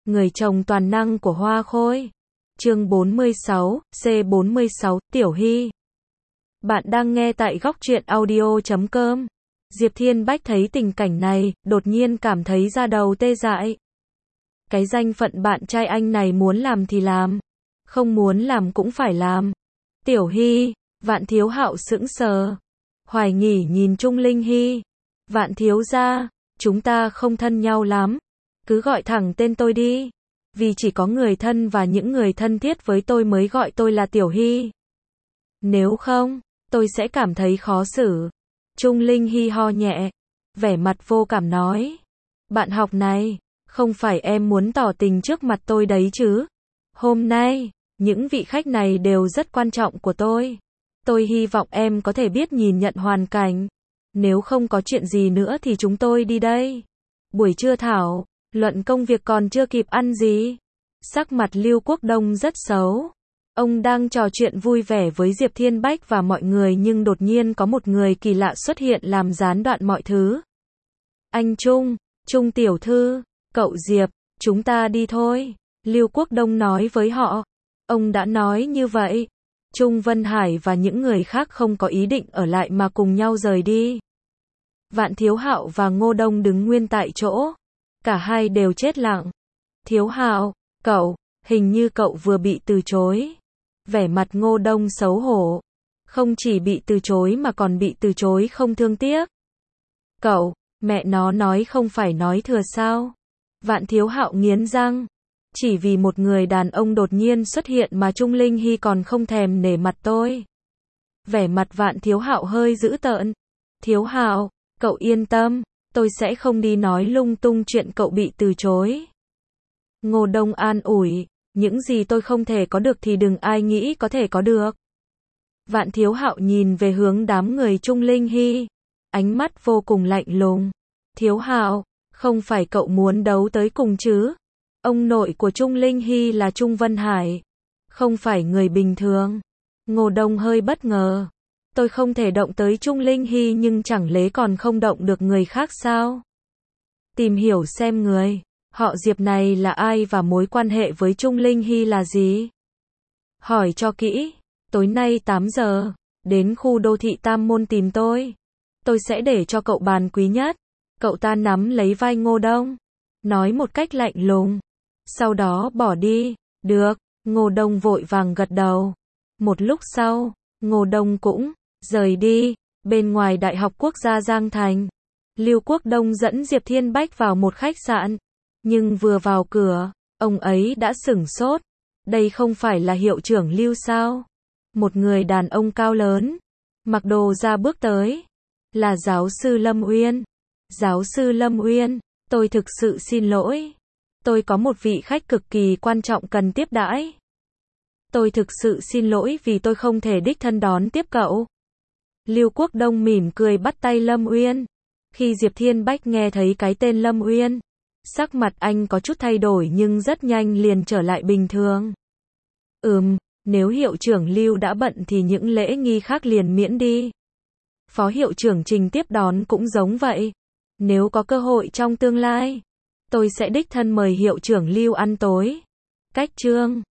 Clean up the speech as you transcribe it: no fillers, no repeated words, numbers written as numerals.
Người chồng toàn năng của Hoa Khôi. Chương 46, C46, Tiểu Hy. Bạn đang nghe tại góc truyện audio.com. Diệp Thiên Bách thấy tình cảnh này, đột nhiên cảm thấy da đầu tê dại. Cái danh phận bạn trai anh này muốn làm thì làm, không muốn làm cũng phải làm. Tiểu Hy, Vạn Thiếu Hạo sững sờ, hoài nghi nhìn Trung Linh Hy. Vạn thiếu gia, chúng ta không thân nhau lắm, cứ gọi thẳng tên tôi đi, vì chỉ có người thân và những người thân thiết với tôi mới gọi tôi là Tiểu Hy. Nếu không, tôi sẽ cảm thấy khó xử. Trung Linh Hy ho nhẹ, vẻ mặt vô cảm nói. Bạn học này, không phải em muốn tỏ tình trước mặt tôi đấy chứ. Hôm nay, những vị khách này đều rất quan trọng của tôi. Tôi hy vọng em có thể biết nhìn nhận hoàn cảnh. Nếu không có chuyện gì nữa thì chúng tôi đi đây. Buổi trưa thảo luận công việc còn chưa kịp ăn gì. Sắc mặt Lưu Quốc Đông rất xấu. Ông đang trò chuyện vui vẻ với Diệp Thiên Bách và mọi người nhưng đột nhiên có một người kỳ lạ xuất hiện làm gián đoạn mọi thứ. Anh Trung tiểu thư, cậu Diệp, chúng ta đi thôi. Lưu Quốc Đông nói với họ. Ông đã nói như vậy. Trung Vân Hải và những người khác không có ý định ở lại mà cùng nhau rời đi. Vạn Thiếu Hạo và Ngô Đông đứng nguyên tại chỗ. Cả hai đều chết lặng. Thiếu Hạo, cậu, hình như cậu vừa bị từ chối. Vẻ mặt Ngô Đông xấu hổ. Không chỉ bị từ chối mà còn bị từ chối không thương tiếc. Cậu, mẹ nó nói không phải nói thừa sao? Vạn Thiếu Hạo nghiến răng. Chỉ vì một người đàn ông đột nhiên xuất hiện mà Trung Linh Hy còn không thèm nể mặt tôi. Vẻ mặt Vạn Thiếu Hạo hơi dữ tợn. Thiếu Hạo, cậu yên tâm, tôi sẽ không đi nói lung tung chuyện cậu bị từ chối. Ngô Đông an ủi, những gì tôi không thể có được thì đừng ai nghĩ có thể có được. Vạn Thiếu Hạo nhìn về hướng đám người Trung Linh Hy, ánh mắt vô cùng lạnh lùng. Thiếu Hạo, không phải cậu muốn đấu tới cùng chứ? Ông nội của Trung Linh Hy là Trung Vân Hải, không phải người bình thường. Ngô Đông hơi bất ngờ. Tôi không thể động tới Trung Linh Hy nhưng chẳng lẽ còn không động được người khác sao? Tìm hiểu xem người họ Diệp này là ai và mối quan hệ với Trung Linh Hy là gì? Hỏi cho kỹ, tối nay 8 giờ, đến khu đô thị Tam Môn tìm tôi. Tôi sẽ để cho cậu bàn quý nhất. Cậu ta nắm lấy vai Ngô Đông, nói một cách lạnh lùng. Sau đó bỏ đi. Được, Ngô Đông vội vàng gật đầu. Một lúc sau, Ngô Đông cũng rời đi. Bên ngoài Đại học Quốc gia Giang Thành, Lưu Quốc Đông dẫn Diệp Thiên Bách vào một khách sạn. Nhưng vừa vào cửa, ông ấy đã sửng sốt. Đây không phải là hiệu trưởng Lưu sao? Một người đàn ông cao lớn, mặc đồ ra bước tới. Là giáo sư Lâm Uyên. Giáo sư Lâm Uyên, tôi thực sự xin lỗi. Tôi có một vị khách cực kỳ quan trọng cần tiếp đãi. Tôi thực sự xin lỗi vì tôi không thể đích thân đón tiếp cậu. Lưu Quốc Đông mỉm cười bắt tay Lâm Uyên. Khi Diệp Thiên Bách nghe thấy cái tên Lâm Uyên, sắc mặt anh có chút thay đổi nhưng rất nhanh liền trở lại bình thường. Nếu hiệu trưởng Lưu đã bận thì những lễ nghi khác liền miễn đi. Phó hiệu trưởng Trình tiếp đón cũng giống vậy. Nếu có cơ hội trong tương lai, tôi sẽ đích thân mời hiệu trưởng Lưu ăn tối. Cách chương